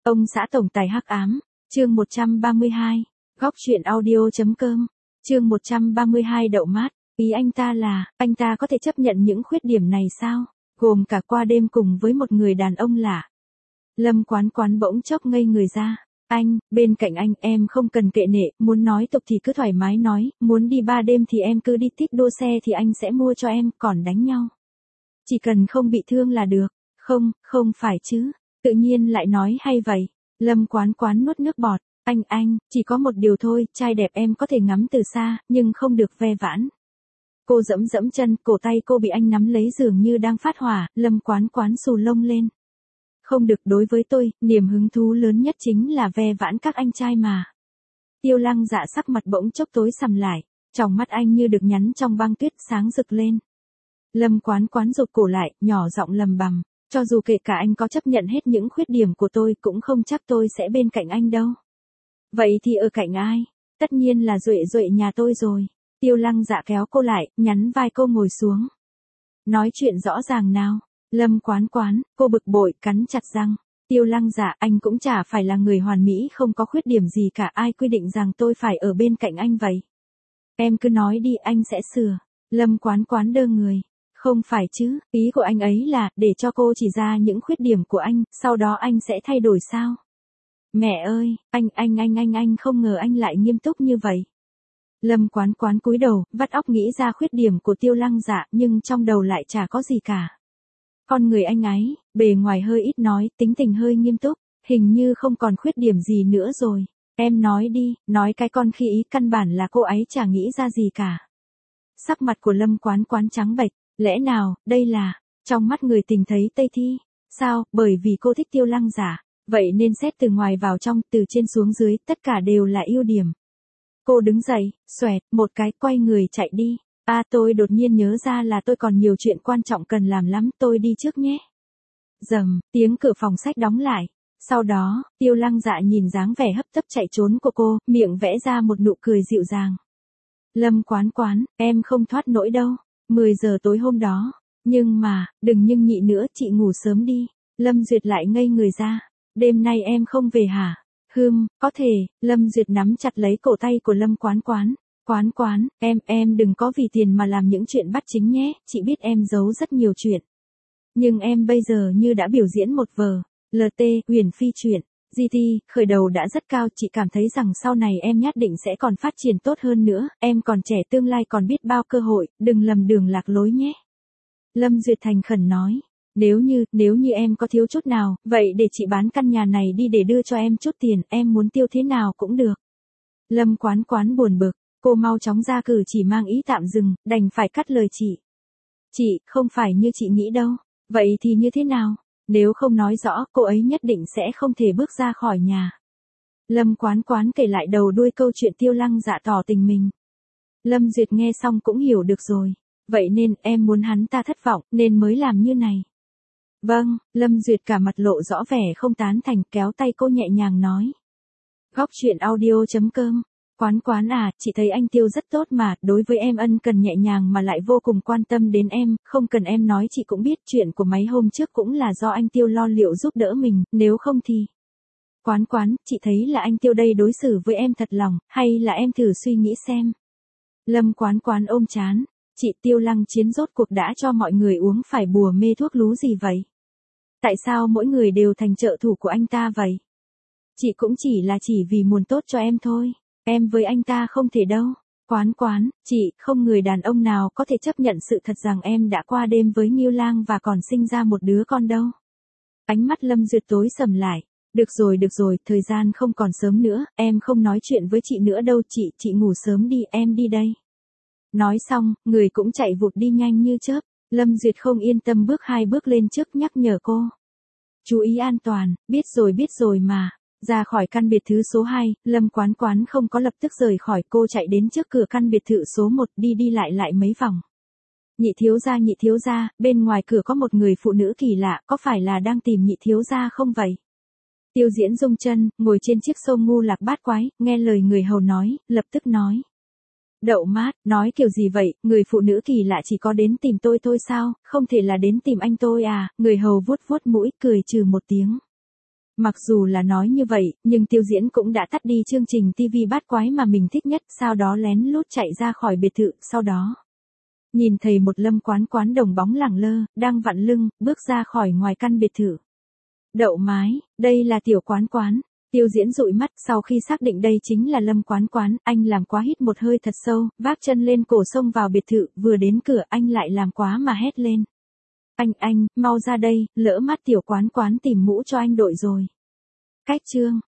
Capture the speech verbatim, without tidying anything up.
Ông xã tổng tài hắc ám, chương một trăm ba mươi hai, góc truyện audio.com, chương một trăm ba mươi hai đậu mát, ý anh ta là, anh ta có thể chấp nhận những khuyết điểm này sao, gồm cả qua đêm cùng với một người đàn ông lạ. Lâm Quán Quán bỗng chốc ngây người ra, anh, bên cạnh anh em không cần kệ nệ, muốn nói tục thì cứ thoải mái nói, muốn đi ba đêm thì em cứ đi tít đua xe thì anh sẽ mua cho em, còn đánh nhau. Chỉ cần không bị thương là được, không, không phải chứ, tự nhiên lại nói hay vậy. Lâm Quán Quán nuốt nước bọt, anh anh, chỉ có một điều thôi, trai đẹp em có thể ngắm từ xa, nhưng không được ve vãn. Cô dẫm dẫm chân, cổ tay cô bị anh nắm lấy dường như đang phát hỏa, Lâm Quán Quán xù lông lên. Không được, đối với tôi, niềm hứng thú lớn nhất chính là ve vãn các anh trai mà. Tiêu Lăng Dạ sắc mặt bỗng chốc tối sầm lại, tròng mắt anh như được nhắn trong băng tuyết sáng rực lên. Lâm Quán Quán rụt cổ lại, nhỏ giọng lầm bầm, cho dù kể cả anh có chấp nhận hết những khuyết điểm của tôi cũng không chắc tôi sẽ bên cạnh anh đâu. Vậy thì ở cạnh ai? Tất nhiên là Duệ Duệ nhà tôi rồi. Tiêu Lăng Dạ kéo cô lại, nhắn vai cô ngồi xuống. Nói chuyện rõ ràng nào. Lâm Quán Quán, cô bực bội, cắn chặt răng. Tiêu Lăng Dạ, anh cũng chả phải là người hoàn mỹ không có khuyết điểm gì cả, ai quy định rằng tôi phải ở bên cạnh anh vậy. Em cứ nói đi, anh sẽ sửa. Lâm Quán Quán đơ người. Không phải chứ, ý của anh ấy là, để cho cô chỉ ra những khuyết điểm của anh, sau đó anh sẽ thay đổi sao? Mẹ ơi, anh anh anh anh anh không ngờ anh lại nghiêm túc như vậy. Lâm Quán Quán cúi đầu, vắt óc nghĩ ra khuyết điểm của Tiêu Lăng Dạ, nhưng trong đầu lại chả có gì cả. Con người anh ấy, bề ngoài hơi ít nói, tính tình hơi nghiêm túc, hình như không còn khuyết điểm gì nữa rồi. Em nói đi, nói cái con khi ý, căn bản là cô ấy chả nghĩ ra gì cả. Sắc mặt của Lâm Quán Quán trắng bệch, lẽ nào, đây là, trong mắt người tình thấy Tây Thi, sao, bởi vì cô thích Tiêu Lăng Dạ, vậy nên xét từ ngoài vào trong, từ trên xuống dưới, tất cả đều là ưu điểm. Cô đứng dậy, xoẹt, một cái, quay người chạy đi. À tôi đột nhiên nhớ ra là tôi còn nhiều chuyện quan trọng cần làm lắm, tôi đi trước nhé. Rầm, tiếng cửa phòng sách đóng lại. Sau đó, Tiêu Lăng Dạ nhìn dáng vẻ hấp tấp chạy trốn của cô, miệng vẽ ra một nụ cười dịu dàng. Lâm Quán Quán, em không thoát nổi đâu. mười giờ tối hôm đó. Nhưng mà, đừng nhưng nhị nữa, chị ngủ sớm đi. Lâm Duyệt lại ngây người ra. Đêm nay em không về hả? Hừm, có thể. Lâm Duyệt nắm chặt lấy cổ tay của Lâm Quán Quán. Quán Quán, em, em đừng có vì tiền mà làm những chuyện bắt chính nhé, chị biết em giấu rất nhiều chuyện. Nhưng em bây giờ như đã biểu diễn một vở, lờ tê, huyền phi chuyện, giê tê, khởi đầu đã rất cao, chị cảm thấy rằng sau này em nhất định sẽ còn phát triển tốt hơn nữa, em còn trẻ tương lai còn biết bao cơ hội, đừng lầm đường lạc lối nhé. Lâm Duyệt thành khẩn nói, nếu như, nếu như em có thiếu chút nào, vậy để chị bán căn nhà này đi để đưa cho em chút tiền, em muốn tiêu thế nào cũng được. Lâm Quán Quán buồn bực. Cô mau chóng ra cử chỉ mang ý tạm dừng, đành phải cắt lời chị. Chị, không phải như chị nghĩ đâu. Vậy thì như thế nào? Nếu không nói rõ, cô ấy nhất định sẽ không thể bước ra khỏi nhà. Lâm Quán Quán kể lại đầu đuôi câu chuyện Tiêu Lăng Dạ tỏ tình mình. Lâm Duyệt nghe xong cũng hiểu được rồi. Vậy nên, em muốn hắn ta thất vọng, nên mới làm như này. Vâng, Lâm Duyệt cả mặt lộ rõ vẻ không tán thành, kéo tay cô nhẹ nhàng nói. Góc truyện audio.com. Quán Quán à, chị thấy anh Tiêu rất tốt mà, đối với em ân cần nhẹ nhàng mà lại vô cùng quan tâm đến em, không cần em nói chị cũng biết, chuyện của mấy hôm trước cũng là do anh Tiêu lo liệu giúp đỡ mình, nếu không thì... Quán Quán, chị thấy là anh Tiêu đây đối xử với em thật lòng, hay là em thử suy nghĩ xem. Lâm Quán Quán ôm chán, chị Tiêu Lăng Chiến rốt cuộc đã cho mọi người uống phải bùa mê thuốc lú gì vậy? Tại sao mỗi người đều thành trợ thủ của anh ta vậy? Chị cũng chỉ là chỉ vì muốn tốt cho em thôi. Em với anh ta không thể đâu. Quán Quán, chị, không người đàn ông nào có thể chấp nhận sự thật rằng em đã qua đêm với Ngưu Lang và còn sinh ra một đứa con đâu. Ánh mắt Lâm Duyệt tối sầm lại. Được rồi được rồi, thời gian không còn sớm nữa, em không nói chuyện với chị nữa đâu, chị, chị ngủ sớm đi, em đi đây. Nói xong, người cũng chạy vụt đi nhanh như chớp. Lâm Duyệt không yên tâm bước hai bước lên trước nhắc nhở cô. Chú ý an toàn, biết rồi biết rồi mà. Ra khỏi căn biệt thự số hai, Lâm Quán Quán không có lập tức rời khỏi, cô chạy đến trước cửa căn biệt thự số một, đi đi lại lại mấy vòng. Nhị thiếu gia nhị thiếu gia, bên ngoài cửa có một người phụ nữ kỳ lạ, có phải là đang tìm nhị thiếu gia không vậy? Tiêu Diễn rung chân, ngồi trên chiếc sâu ngu lạc bát quái, nghe lời người hầu nói, lập tức nói. Đậu mát, nói kiểu gì vậy, người phụ nữ kỳ lạ chỉ có đến tìm tôi thôi sao, không thể là đến tìm anh tôi à, người hầu vuốt vuốt mũi, cười trừ một tiếng. Mặc dù là nói như vậy, nhưng Tiêu Diễn cũng đã tắt đi chương trình ti vi bát quái mà mình thích nhất, sau đó lén lút chạy ra khỏi biệt thự, sau đó nhìn thấy một Lâm Quán Quán đồng bóng lẳng lơ, đang vặn lưng, bước ra khỏi ngoài căn biệt thự. Đậu mái, đây là Tiểu Quán Quán. Tiêu Diễn dụi mắt, sau khi xác định đây chính là Lâm Quán Quán, anh làm quá hít một hơi thật sâu, vác chân lên cổ xông vào biệt thự, vừa đến cửa anh lại làm quá mà hét lên. Anh anh, mau ra đây, lỡ mắt Tiểu Quán Quán tìm mũ cho anh đội rồi. Cách chương